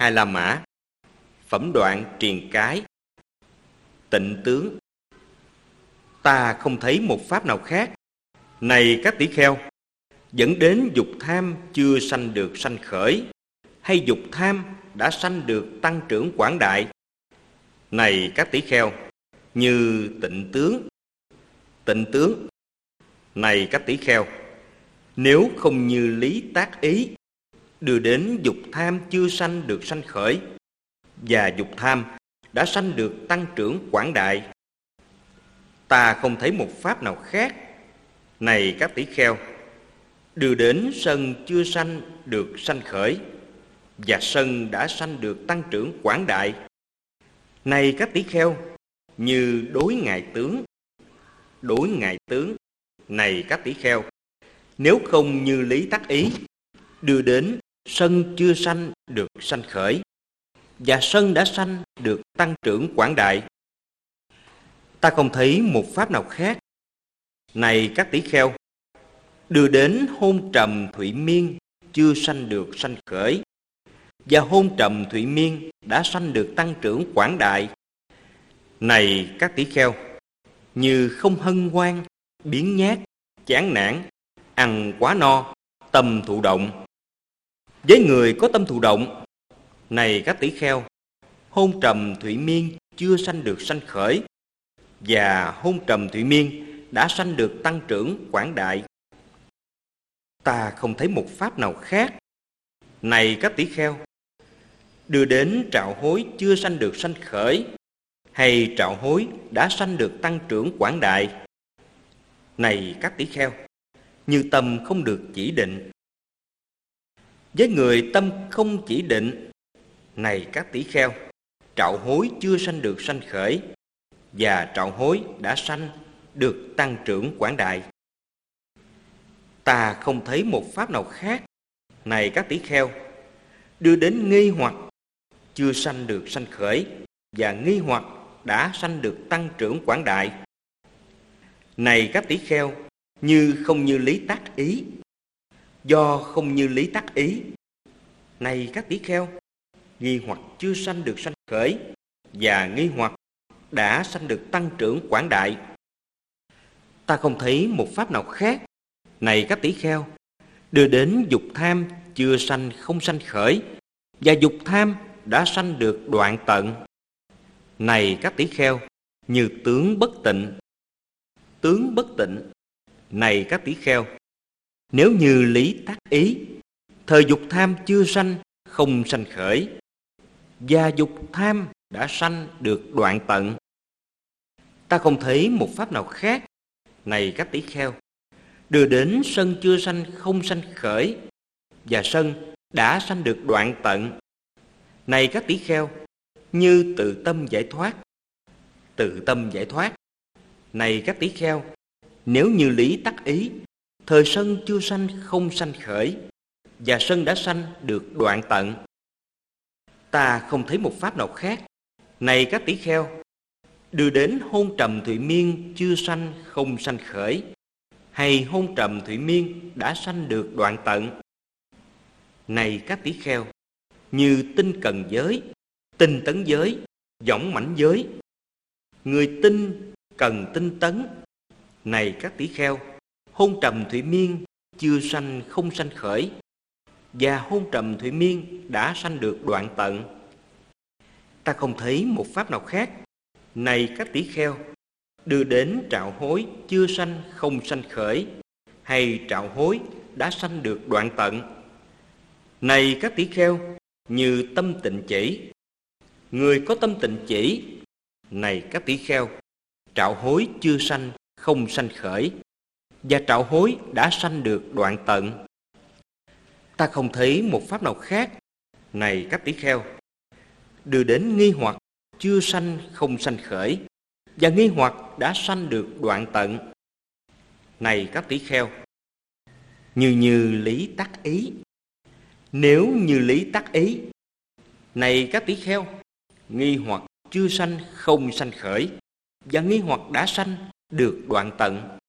Hà La Mã. Phẩm đoạn triền cái. Tịnh tướng. Ta không thấy một pháp nào khác, này các tỷ kheo, dẫn đến dục tham chưa sanh được sanh khởi, hay dục tham đã sanh được tăng trưởng quảng đại. Này các tỷ kheo, như tịnh tướng. Tịnh tướng. Này các tỷ kheo, nếu không như lý tác ý, đưa đến dục tham chưa sanh được sanh khởi, và dục tham đã sanh được tăng trưởng quảng đại. Ta không thấy một pháp nào khác, này các tỷ kheo, đưa đến sân chưa sanh được sanh khởi, và sân đã sanh được tăng trưởng quảng đại. Này các tỷ kheo, như đối ngại tướng. Đối ngại tướng. Này các tỷ kheo, nếu không như lý tác ý, đưa đến sân chưa sanh được sanh khởi, và sân đã sanh được tăng trưởng quảng đại. Ta không thấy một pháp nào khác, này các tỷ kheo, đưa đến hôn trầm thụy miên chưa sanh được sanh khởi, và hôn trầm thụy miên đã sanh được tăng trưởng quảng đại. Này các tỷ kheo, như không hân hoan, biếng nhác, chán nản, ăn quá no, tâm thụ động. Với người có tâm thụ động, này các tỷ kheo, hôn trầm thụy miên chưa sanh được sanh khởi, và hôn trầm thụy miên đã sanh được tăng trưởng quảng đại. Ta không thấy một pháp nào khác, này các tỷ kheo, đưa đến trạo hối chưa sanh được sanh khởi, hay trạo hối đã sanh được tăng trưởng quảng đại. Này các tỷ kheo, như tâm không được chỉ định. Với người tâm không chỉ định, này các tỷ kheo, trạo hối chưa sanh được sanh khởi, và trạo hối đã sanh được tăng trưởng quảng đại. Ta không thấy một pháp nào khác, này các tỷ kheo, đưa đến nghi hoặc chưa sanh được sanh khởi, và nghi hoặc đã sanh được tăng trưởng quảng đại. Này các tỷ kheo, như không như lý tác ý. Do không như lý tác ý, này các tỷ kheo, nghi hoặc chưa sanh được sanh khởi, và nghi hoặc đã sanh được tăng trưởng quảng đại. Ta không thấy một pháp nào khác, này các tỷ kheo, đưa đến dục tham chưa sanh không sanh khởi, và dục tham đã sanh được đoạn tận. Này các tỷ kheo, như tướng bất tịnh. Tướng bất tịnh. Này các tỷ kheo, nếu như lý tác ý, thời dục tham chưa sanh không sanh khởi, và dục tham đã sanh được đoạn tận. Ta không thấy một pháp nào khác, này các tỷ kheo, đưa đến sân chưa sanh không sanh khởi, và sân đã sanh được đoạn tận. Này các tỷ kheo, như tự tâm giải thoát. Tự tâm giải thoát. Này các tỷ kheo, nếu như lý tác ý, thời sân chưa sanh không sanh khởi, và sân đã sanh được đoạn tận. Ta không thấy một pháp nào khác, này các tỷ kheo, đưa đến hôn trầm thụy miên chưa sanh không sanh khởi, hay hôn trầm thụy miên đã sanh được đoạn tận. Này các tỷ kheo, như tinh cần giới, tinh tấn giới, võng mãnh giới. Người tinh cần tinh tấn. Này các tỷ kheo, hôn trầm thụy miên chưa sanh không sanh khởi, và hôn trầm thụy miên đã sanh được đoạn tận. Ta không thấy một pháp nào khác, này các tỷ kheo, đưa đến trạo hối chưa sanh không sanh khởi, hay trạo hối đã sanh được đoạn tận. Này các tỷ kheo, như tâm tịnh chỉ. Người có tâm tịnh chỉ. Này các tỷ kheo, trạo hối chưa sanh không sanh khởi, và trạo hối đã sanh được đoạn tận. Ta không thấy một pháp nào khác, này các tỷ kheo, đưa đến nghi hoặc chưa sanh không sanh khởi, và nghi hoặc đã sanh được đoạn tận. Này các tỷ kheo, như lý tác ý. Nếu như lý tác ý, này các tỷ kheo, nghi hoặc chưa sanh không sanh khởi, và nghi hoặc đã sanh được đoạn tận.